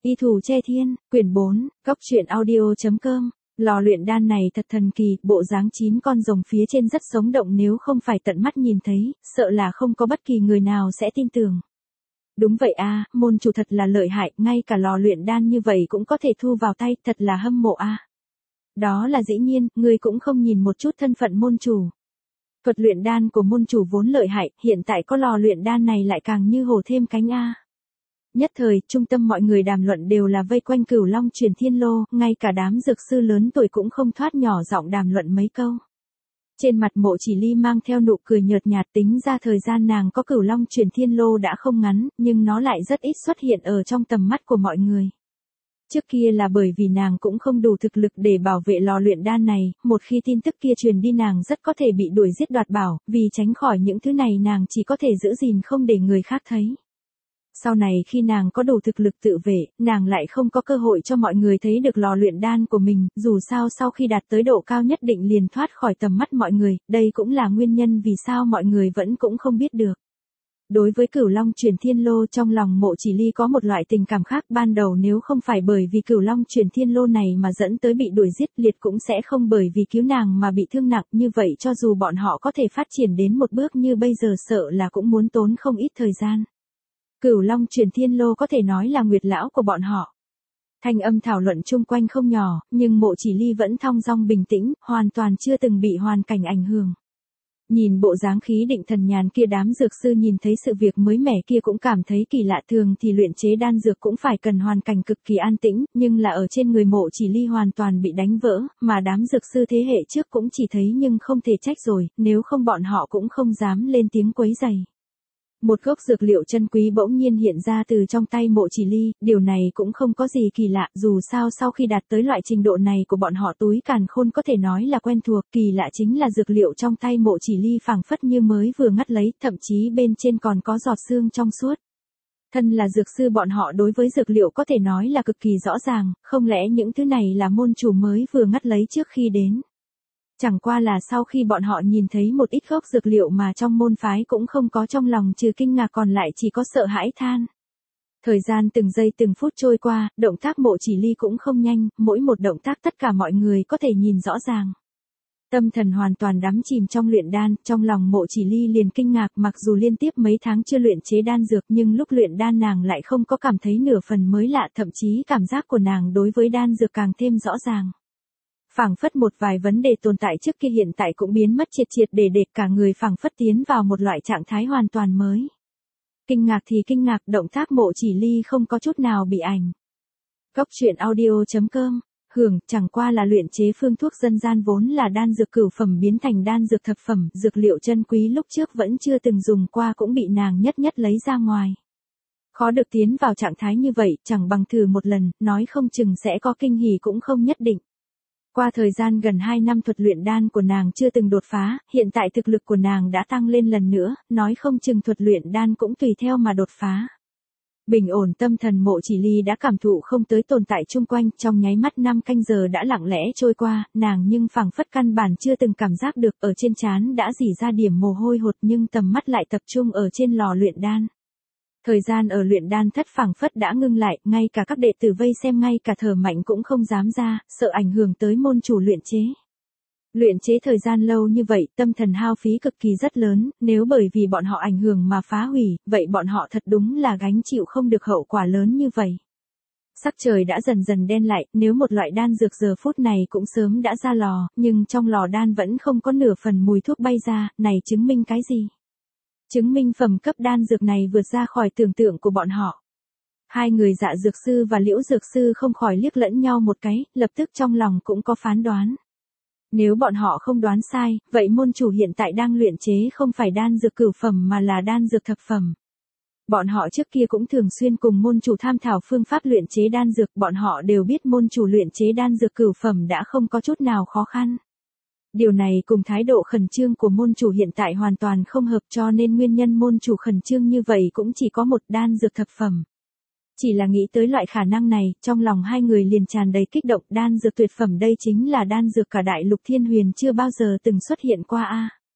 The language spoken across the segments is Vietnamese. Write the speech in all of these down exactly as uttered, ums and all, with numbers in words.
Y thủ che thiên, quyển bốn, góc truyện audio.com. Lò luyện đan này thật thần kỳ, bộ dáng chín con rồng phía trên rất sống động, nếu không phải tận mắt nhìn thấy, sợ là không có bất kỳ người nào sẽ tin tưởng. Đúng vậy a, môn chủ thật là lợi hại, ngay cả lò luyện đan như vậy cũng có thể thu vào tay, thật là hâm mộ a. Đó là dĩ nhiên, ngươi cũng không nhìn một chút thân phận môn chủ. Thuật luyện đan của môn chủ vốn lợi hại, hiện tại có lò luyện đan này lại càng như hổ thêm cánh a. Nhất thời, trung tâm mọi người đàm luận đều là vây quanh Cửu Long Truyền Thiên Lô, ngay cả đám dược sư lớn tuổi cũng không thoát nhỏ giọng đàm luận mấy câu. Trên mặt Mộ Chỉ Ly mang theo nụ cười nhợt nhạt, tính ra thời gian nàng có Cửu Long Truyền Thiên Lô đã không ngắn, nhưng nó lại rất ít xuất hiện ở trong tầm mắt của mọi người. Trước kia là bởi vì nàng cũng không đủ thực lực để bảo vệ lò luyện đan này, một khi tin tức kia truyền đi nàng rất có thể bị đuổi giết đoạt bảo, vì tránh khỏi những thứ này nàng chỉ có thể giữ gìn không để người khác thấy. Sau này khi nàng có đủ thực lực tự vệ, nàng lại không có cơ hội cho mọi người thấy được lò luyện đan của mình, dù sao sau khi đạt tới độ cao nhất định liền thoát khỏi tầm mắt mọi người, đây cũng là nguyên nhân vì sao mọi người vẫn cũng không biết được. Đối với Cửu Long Truyền Thiên Lô, trong lòng Mộ Chỉ Ly có một loại tình cảm khác, ban đầu nếu không phải bởi vì Cửu Long Truyền Thiên Lô này mà dẫn tới bị đuổi giết, liệt cũng sẽ không bởi vì cứu nàng mà bị thương nặng, như vậy cho dù bọn họ có thể phát triển đến một bước như bây giờ sợ là cũng muốn tốn không ít thời gian. Cửu Long Truyền Thiên Lô có thể nói là nguyệt lão của bọn họ. Thanh âm thảo luận chung quanh không nhỏ, nhưng Mộ Chỉ Ly vẫn thong dong bình tĩnh, hoàn toàn chưa từng bị hoàn cảnh ảnh hưởng. Nhìn bộ dáng khí định thần nhàn kia, đám dược sư nhìn thấy sự việc mới mẻ kia cũng cảm thấy kỳ lạ. Thường thì luyện chế đan dược cũng phải cần hoàn cảnh cực kỳ an tĩnh, nhưng là ở trên người Mộ Chỉ Ly hoàn toàn bị đánh vỡ, mà đám dược sư thế hệ trước cũng chỉ thấy nhưng không thể trách rồi, nếu không bọn họ cũng không dám lên tiếng quấy rầy. Một gốc dược liệu chân quý bỗng nhiên hiện ra từ trong tay Mộ Chỉ Ly, điều này cũng không có gì kỳ lạ, dù sao sau khi đạt tới loại trình độ này của bọn họ túi càn khôn có thể nói là quen thuộc, kỳ lạ chính là dược liệu trong tay Mộ Chỉ Ly phảng phất như mới vừa ngắt lấy, thậm chí bên trên còn có giọt sương trong suốt. Thân là dược sư bọn họ đối với dược liệu có thể nói là cực kỳ rõ ràng, không lẽ những thứ này là môn chủ mới vừa ngắt lấy trước khi đến. Chẳng qua là sau khi bọn họ nhìn thấy một ít gốc dược liệu mà trong môn phái cũng không có, trong lòng trừ kinh ngạc còn lại chỉ có sợ hãi than. Thời gian từng giây từng phút trôi qua, động tác Mộ Chỉ Ly cũng không nhanh, mỗi một động tác tất cả mọi người có thể nhìn rõ ràng. Tâm thần hoàn toàn đắm chìm trong luyện đan, trong lòng Mộ Chỉ Ly liền kinh ngạc, mặc dù liên tiếp mấy tháng chưa luyện chế đan dược nhưng lúc luyện đan nàng lại không có cảm thấy nửa phần mới lạ, thậm chí cảm giác của nàng đối với đan dược càng thêm rõ ràng. Phảng phất một vài vấn đề tồn tại trước kia hiện tại cũng biến mất triệt triệt để để, cả người phảng phất tiến vào một loại trạng thái hoàn toàn mới. Kinh ngạc thì kinh ngạc, động tác Mộ Chỉ Ly không có chút nào bị ảnh. Góc truyện audio.com, hưởng, chẳng qua là luyện chế phương thuốc dân gian vốn là đan dược cửu phẩm biến thành đan dược thập phẩm, dược liệu chân quý lúc trước vẫn chưa từng dùng qua cũng bị nàng nhất nhất lấy ra ngoài. Khó được tiến vào trạng thái như vậy, chẳng bằng thử một lần, nói không chừng sẽ có kinh hỉ cũng không nhất định. Qua thời gian gần hai năm thuật luyện đan của nàng chưa từng đột phá, hiện tại thực lực của nàng đã tăng lên lần nữa, nói không chừng thuật luyện đan cũng tùy theo mà đột phá. Bình ổn tâm thần, Mộ Chỉ Ly đã cảm thụ không tới tồn tại chung quanh, trong nháy mắt năm canh giờ đã lặng lẽ trôi qua, nàng nhưng phảng phất căn bản chưa từng cảm giác được, ở trên trán đã rỉ ra điểm mồ hôi hột nhưng tầm mắt lại tập trung ở trên lò luyện đan. Thời gian ở luyện đan thất phảng phất đã ngưng lại, ngay cả các đệ tử vây xem ngay cả thở mạnh cũng không dám ra, sợ ảnh hưởng tới môn chủ luyện chế. Luyện chế thời gian lâu như vậy, tâm thần hao phí cực kỳ rất lớn, nếu bởi vì bọn họ ảnh hưởng mà phá hủy, vậy bọn họ thật đúng là gánh chịu không được hậu quả lớn như vậy. Sắc trời đã dần dần đen lại, nếu một loại đan dược giờ phút này cũng sớm đã ra lò, nhưng trong lò đan vẫn không có nửa phần mùi thuốc bay ra, này chứng minh cái gì? Chứng minh phẩm cấp đan dược này vượt ra khỏi tưởng tượng của bọn họ. Hai người Dạ dược sư và Liễu dược sư không khỏi liếc lẫn nhau một cái, lập tức trong lòng cũng có phán đoán. Nếu bọn họ không đoán sai, vậy môn chủ hiện tại đang luyện chế không phải đan dược cửu phẩm mà là đan dược thập phẩm. Bọn họ trước kia cũng thường xuyên cùng môn chủ tham thảo phương pháp luyện chế đan dược, bọn họ đều biết môn chủ luyện chế đan dược cửu phẩm đã không có chút nào khó khăn. Điều này cùng thái độ khẩn trương của môn chủ hiện tại hoàn toàn không hợp, cho nên nguyên nhân môn chủ khẩn trương như vậy cũng chỉ có một, đan dược thập phẩm. Chỉ là nghĩ tới loại khả năng này, trong lòng hai người liền tràn đầy kích động, đan dược tuyệt phẩm đây chính là đan dược cả đại lục thiên huyền chưa bao giờ từng xuất hiện qua a.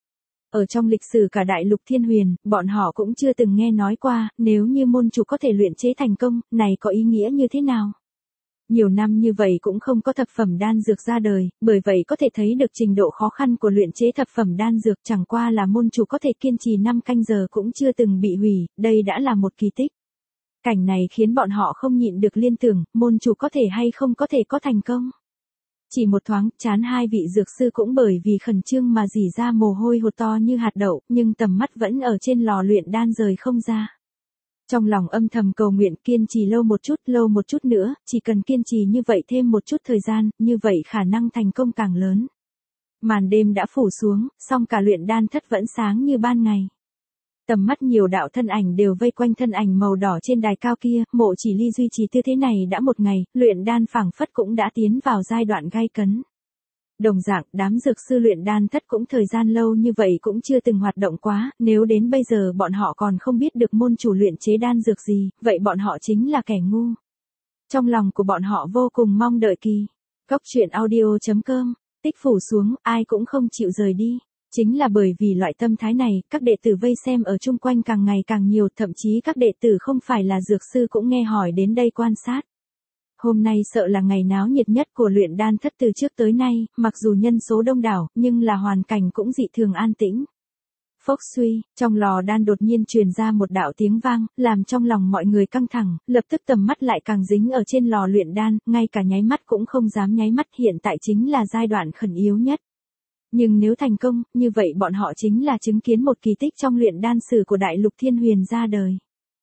Ở trong lịch sử cả đại lục thiên huyền, bọn họ cũng chưa từng nghe nói qua, nếu như môn chủ có thể luyện chế thành công, này có ý nghĩa như thế nào? Nhiều năm như vậy cũng không có thập phẩm đan dược ra đời, bởi vậy có thể thấy được trình độ khó khăn của luyện chế thập phẩm đan dược, chẳng qua là môn chủ có thể kiên trì năm canh giờ cũng chưa từng bị hủy, đây đã là một kỳ tích. Cảnh này khiến bọn họ không nhịn được liên tưởng, môn chủ có thể hay không có thể có thành công. Chỉ một thoáng, chán hai vị dược sư cũng bởi vì khẩn trương mà rỉ ra mồ hôi hột to như hạt đậu, nhưng tầm mắt vẫn ở trên lò luyện đan rời không ra. Trong lòng âm thầm cầu nguyện kiên trì lâu một chút, lâu một chút nữa, chỉ cần kiên trì như vậy thêm một chút thời gian, như vậy khả năng thành công càng lớn. Màn đêm đã phủ xuống, song cả luyện đan thất vẫn sáng như ban ngày. Tầm mắt nhiều đạo thân ảnh đều vây quanh thân ảnh màu đỏ trên đài cao kia, Mộ Chỉ Ly duy trì tư thế này đã một ngày, luyện đan phảng phất cũng đã tiến vào giai đoạn gay cấn. Đồng dạng, đám dược sư luyện đan thất cũng thời gian lâu như vậy cũng chưa từng hoạt động quá, nếu đến bây giờ bọn họ còn không biết được môn chủ luyện chế đan dược gì, vậy bọn họ chính là kẻ ngu. Trong lòng của bọn họ vô cùng mong đợi kỳ. Cốc truyện audio chấm com, tích phủ xuống, ai cũng không chịu rời đi. Chính là bởi vì loại tâm thái này, các đệ tử vây xem ở chung quanh càng ngày càng nhiều, thậm chí các đệ tử không phải là dược sư cũng nghe hỏi đến đây quan sát. Hôm nay sợ là ngày náo nhiệt nhất của luyện đan thất từ trước tới nay, mặc dù nhân số đông đảo, nhưng là hoàn cảnh cũng dị thường an tĩnh. Phốc suy, trong lò đan đột nhiên truyền ra một đạo tiếng vang, làm trong lòng mọi người căng thẳng, lập tức tầm mắt lại càng dính ở trên lò luyện đan, ngay cả nháy mắt cũng không dám nháy mắt, hiện tại chính là giai đoạn khẩn yếu nhất. Nhưng nếu thành công, như vậy bọn họ chính là chứng kiến một kỳ tích trong luyện đan sử của đại lục thiên huyền ra đời.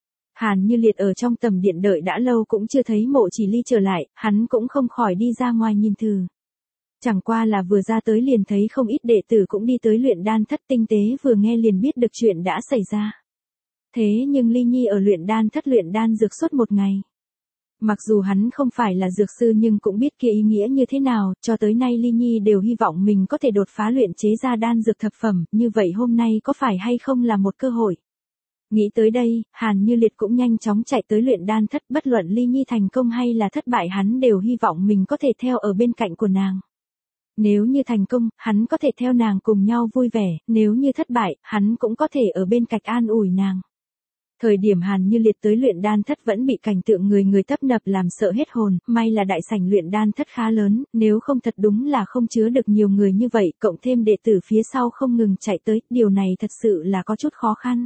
Hàn Như Liệt ở trong tầm điện đợi đã lâu cũng chưa thấy Mộ Chỉ Ly trở lại, hắn cũng không khỏi đi ra ngoài nhìn thử. Chẳng qua là vừa ra tới liền thấy không ít đệ tử cũng đi tới luyện đan thất, tinh tế vừa nghe liền biết được chuyện đã xảy ra. Thế nhưng Ly Nhi ở luyện đan thất luyện đan dược suốt một ngày. Mặc dù hắn không phải là dược sư nhưng cũng biết kia ý nghĩa như thế nào, cho tới nay Ly Nhi đều hy vọng mình có thể đột phá luyện chế ra đan dược thập phẩm, như vậy hôm nay có phải hay không là một cơ hội. Nghĩ tới đây, Hàn Như Liệt cũng nhanh chóng chạy tới luyện đan thất, bất luận Ly Nhi thành công hay là thất bại hắn đều hy vọng mình có thể theo ở bên cạnh của nàng. Nếu như thành công, hắn có thể theo nàng cùng nhau vui vẻ, nếu như thất bại, hắn cũng có thể ở bên cạnh an ủi nàng. Thời điểm Hàn Như Liệt tới luyện đan thất vẫn bị cảnh tượng người người tấp nập làm sợ hết hồn, may là đại sảnh luyện đan thất khá lớn, nếu không thật đúng là không chứa được nhiều người như vậy, cộng thêm đệ tử phía sau không ngừng chạy tới, điều này thật sự là có chút khó khăn.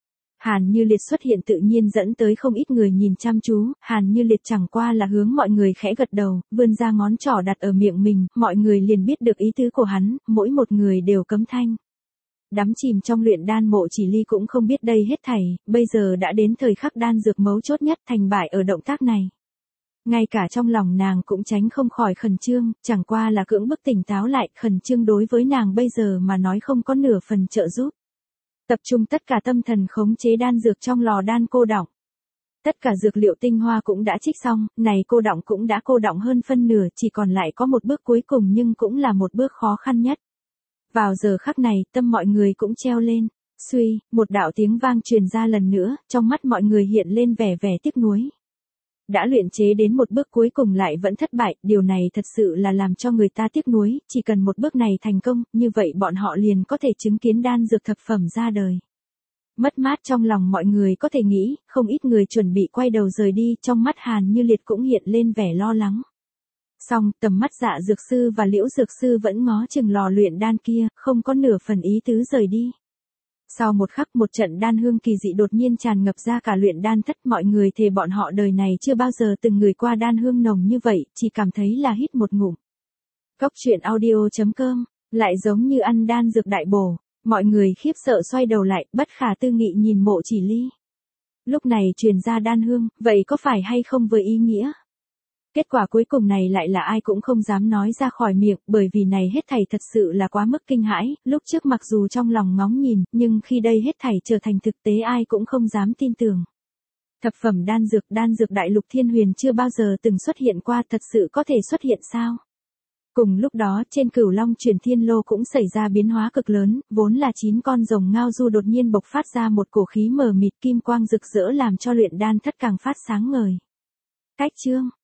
Hàn Như Liệt xuất hiện tự nhiên dẫn tới không ít người nhìn chăm chú, Hàn Như Liệt chẳng qua là hướng mọi người khẽ gật đầu, vươn ra ngón trỏ đặt ở miệng mình, mọi người liền biết được ý tứ của hắn, mỗi một người đều cấm thanh. Đắm chìm trong luyện đan Mộ Chỉ Ly cũng không biết đây hết thảy, bây giờ đã đến thời khắc đan dược mấu chốt nhất, thành bại ở động tác này. Ngay cả trong lòng nàng cũng tránh không khỏi khẩn trương, chẳng qua là cưỡng bức tỉnh táo lại, khẩn trương đối với nàng bây giờ mà nói không có nửa phần trợ giúp. Tập trung tất cả tâm thần khống chế đan dược trong lò đan cô đọng. Tất cả dược liệu tinh hoa cũng đã trích xong, này cô đọng cũng đã cô đọng hơn phân nửa, chỉ còn lại có một bước cuối cùng nhưng cũng là một bước khó khăn nhất. Vào giờ khắc này, tâm mọi người cũng treo lên. Suy, một đạo tiếng vang truyền ra lần nữa, trong mắt mọi người hiện lên vẻ vẻ tiếc nuối. Đã luyện chế đến một bước cuối cùng lại vẫn thất bại, điều này thật sự là làm cho người ta tiếc nuối, chỉ cần một bước này thành công, như vậy bọn họ liền có thể chứng kiến đan dược thập phẩm ra đời. Mất mát trong lòng mọi người có thể nghĩ, không ít người chuẩn bị quay đầu rời đi, trong mắt Hàn Như Liệt cũng hiện lên vẻ lo lắng. Song, tầm mắt Dạ dược sư và Liễu dược sư vẫn ngó chừng lò luyện đan kia, không có nửa phần ý tứ rời đi. Sau một khắc một trận đan hương kỳ dị đột nhiên tràn ngập ra cả luyện đan thất, mọi người thề bọn họ đời này chưa bao giờ từng ngửi qua đan hương nồng như vậy, chỉ cảm thấy là hít một ngụm. Cốc truyện audio chấm com, lại giống như ăn đan dược đại bổ, mọi người khiếp sợ xoay đầu lại, bất khả tư nghị nhìn Mộ Chỉ Ly. Lúc này truyền ra đan hương, vậy có phải hay không với ý nghĩa? Kết quả cuối cùng này lại là ai cũng không dám nói ra khỏi miệng, bởi vì này hết thảy thật sự là quá mức kinh hãi, lúc trước mặc dù trong lòng ngóng nhìn, nhưng khi đây hết thảy trở thành thực tế ai cũng không dám tin tưởng. Thập phẩm đan dược, đan dược đại lục thiên huyền chưa bao giờ từng xuất hiện qua, thật sự có thể xuất hiện sao? Cùng lúc đó, trên Cửu Long Truyền Thiên Lô cũng xảy ra biến hóa cực lớn, vốn là chín con rồng ngao du đột nhiên bộc phát ra một cổ khí mờ mịt kim quang rực rỡ làm cho luyện đan thất càng phát sáng ngời. Cách chương